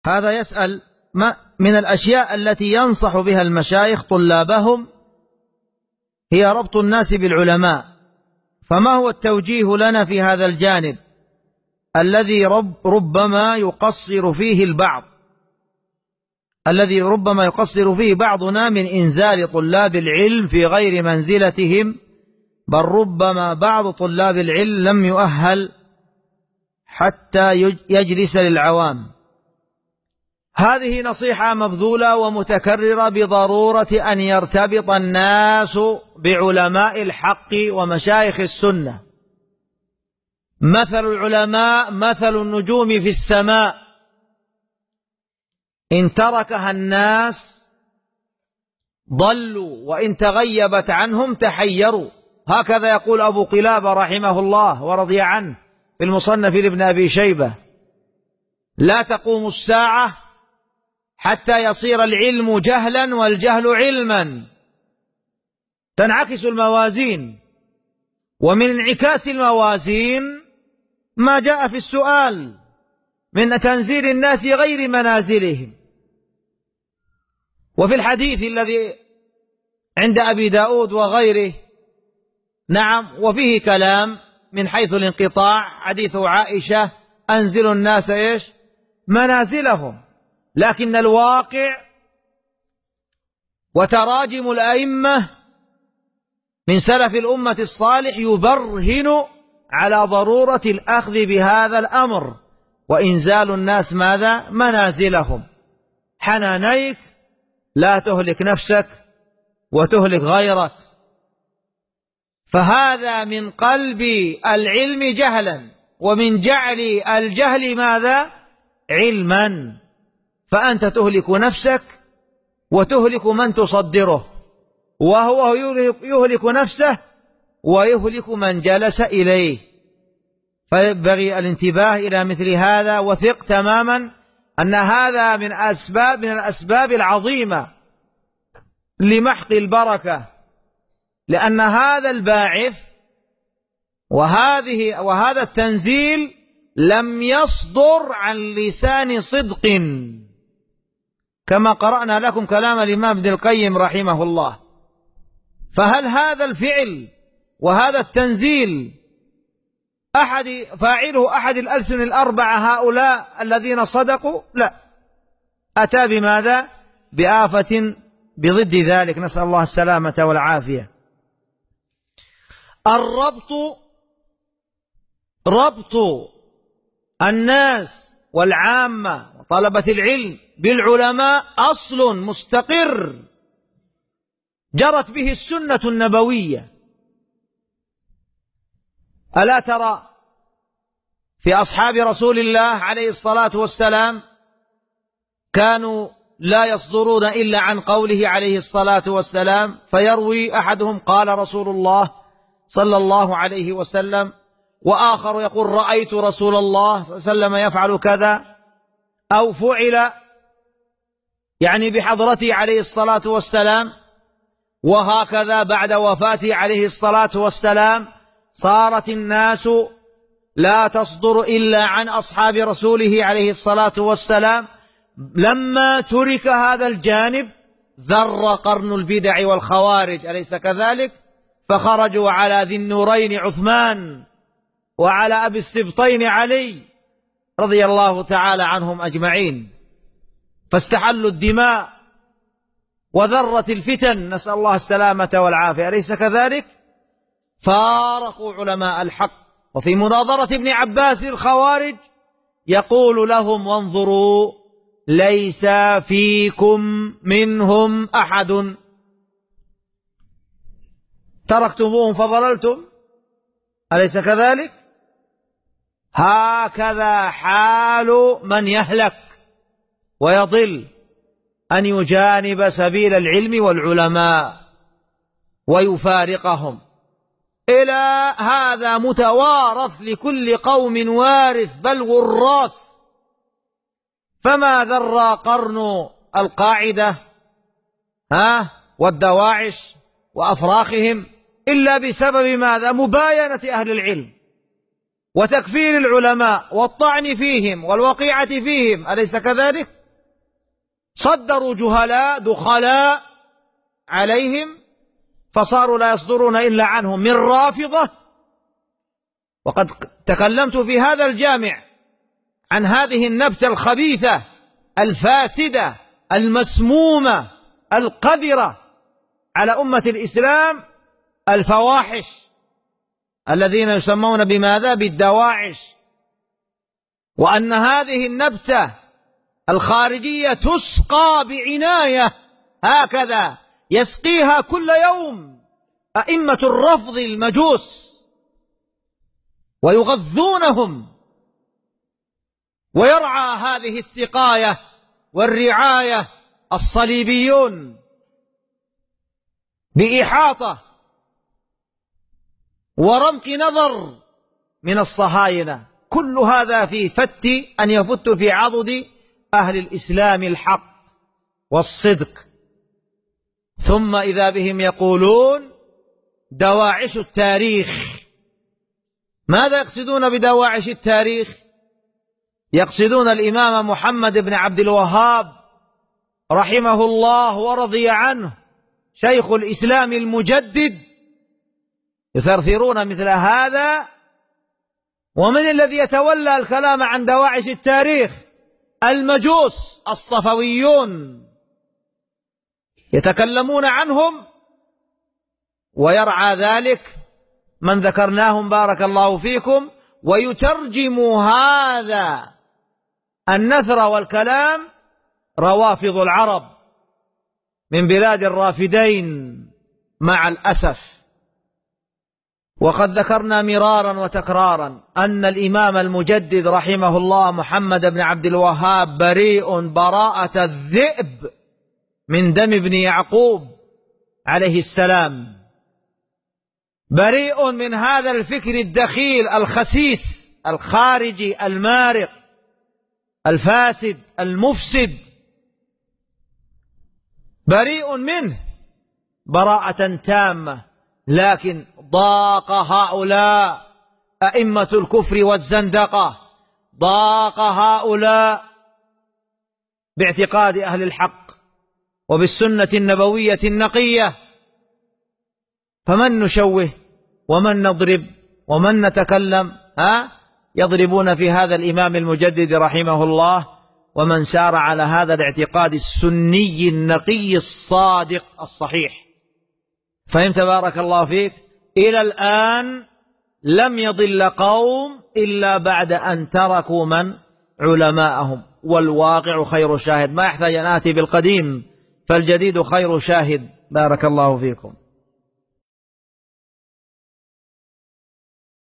هذا يسأل: ما من الأشياء التي ينصح بها المشايخ طلابهم هي ربط الناس بالعلماء، فما هو التوجيه لنا في هذا الجانب الذي ربما يقصر فيه بعضنا من إنزال طلاب العلم في غير منزلتهم، بل ربما بعض طلاب العلم لم يؤهل حتى يجلس للعوام. هذه نصيحة مبذولة ومتكررة بضرورة أن يرتبط الناس بعلماء الحق ومشايخ السنة. مثل العلماء مثل النجوم في السماء، إن تركها الناس ضلوا وإن تغيبت عنهم تحيروا. هكذا يقول أبو قلابة رحمه الله ورضي عنه في المصنف لابن أبي شيبة: لا تقوم الساعة حتى يصير العلم جهلا والجهل علما. تنعكس الموازين، ومن انعكاس الموازين ما جاء في السؤال من تنزيل الناس غير منازلهم. وفي الحديث الذي عند أبي داود وغيره، نعم، وفيه كلام من حيث الانقطاع، حديث عائشة: أنزلوا الناس منازلهم. لكن الواقع وتراجم الأئمة من سلف الأمة الصالح يبرهن على ضرورة الأخذ بهذا الأمر، وإنزال الناس منازلهم. حنانيك لا تهلك نفسك وتهلك غيرك. فهذا من قلب العلم جهلا، ومن جعل الجهل علما. فأنت تهلك نفسك وتهلك من تصدره، وهو يهلك نفسه ويهلك من جلس إليه. فينبغي الانتباه إلى مثل هذا، وثق تماما أن هذا من الأسباب العظيمة لمحق البركة، لأن هذا الباعث وهذا التنزيل لم يصدر عن لسان صدق، كما قرأنا لكم كلام الإمام ابن القيم رحمه الله. فهل هذا الفعل وهذا التنزيل فاعله أحد الألسن الأربعة هؤلاء الذين صدقوا؟ لا، أتى بماذا؟ بآفة بضد ذلك، نسأل الله السلامة والعافية. ربط الناس والعامة وطلبة العلم بالعلماء أصل مستقر جرت به السنة النبوية. ألا ترى في أصحاب رسول الله عليه الصلاة والسلام كانوا لا يصدرون إلا عن قوله عليه الصلاة والسلام، فيروي أحدهم: قال رسول الله صلى الله عليه وسلم، وآخر يقول: رأيت رسول الله صلى الله عليه وسلم يفعل كذا، أو فعل يعني بحضرته عليه الصلاة والسلام. وهكذا بعد وفاته عليه الصلاة والسلام صارت الناس لا تصدر إلا عن أصحاب رسوله عليه الصلاة والسلام. لما ترك هذا الجانب ذر قرن البدع والخوارج، أليس كذلك؟ فخرجوا على ذي النورين عثمان وعلى أبي السبطين علي رضي الله تعالى عنهم أجمعين، فاستحلوا الدماء وذرت الفتن، نسأل الله السلامة والعافية، أليس كذلك؟ فارقوا علماء الحق. وفي مناظرة ابن عباس الخوارج يقول لهم: وانظروا ليس فيكم منهم أحد، تركتموهم فضللتم، أليس كذلك؟ هكذا حال من يهلك ويضل، أن يجانب سبيل العلم والعلماء ويفارقهم. إلى هذا متوارث لكل قوم وارث، بل وراث. فما ذر قرن القاعدة والدواعش وأفراخهم إلا بسبب ماذا؟ مباينة أهل العلم وتكفير العلماء والطعن فيهم والوقيعة فيهم، أليس كذلك؟ صدروا جهلاء دخلاء عليهم فصاروا لا يصدرون إلا عنهم من رافضة. وقد تكلمت في هذا الجامع عن هذه النبتة الخبيثة الفاسدة المسمومة القذرة على أمة الإسلام، الفواحش الذين يسمون بماذا؟ بالدواعش. وأن هذه النبتة الخارجية تسقى بعناية، هكذا يسقيها كل يوم أئمة الرفض المجوس ويغذونهم، ويرعى هذه السقاية والرعاية الصليبيون بإحاطة ورمق نظر من الصهاينة. كل هذا في فت أن يفت في عضد أهل الإسلام الحق والصدق. ثم إذا بهم يقولون دواعش التاريخ. ماذا يقصدون بدواعش التاريخ؟ يقصدون الإمام محمد بن عبد الوهاب رحمه الله ورضي عنه، شيخ الإسلام المجدد، يثرثرون مثل هذا. ومن الذي يتولى الكلام عن دواعش التاريخ؟ المجوس الصفويون، يتكلمون عنهم ويرعى ذلك من ذكرناهم بارك الله فيكم، ويترجم هذا النثر والكلام روافض العرب من بلاد الرافدين مع الأسف. وقد ذكرنا مرارا وتكرارا أن الإمام المجدد رحمه الله محمد بن عبد الوهاب بريء براءة الذئب من دم ابن يعقوب عليه السلام، بريء من هذا الفكر الدخيل الخسيس الخارجي المارق الفاسد المفسد، بريء منه براءة تامة. لكن ضاق هؤلاء أئمة الكفر والزندقة، ضاق هؤلاء باعتقاد أهل الحق وبالسنة النبوية النقية، فمن نشوه ومن نضرب ومن نتكلم؟ يضربون في هذا الإمام المجدد رحمه الله ومن سار على هذا الاعتقاد السني النقي الصادق الصحيح. فهمت بارك الله فيك؟ إلى الآن لم يضل قوم إلا بعد أن تركوا من علماءهم، والواقع خير شاهد. ما يحتاج أن آتي بالقديم، فالجديد خير شاهد. بارك الله فيكم.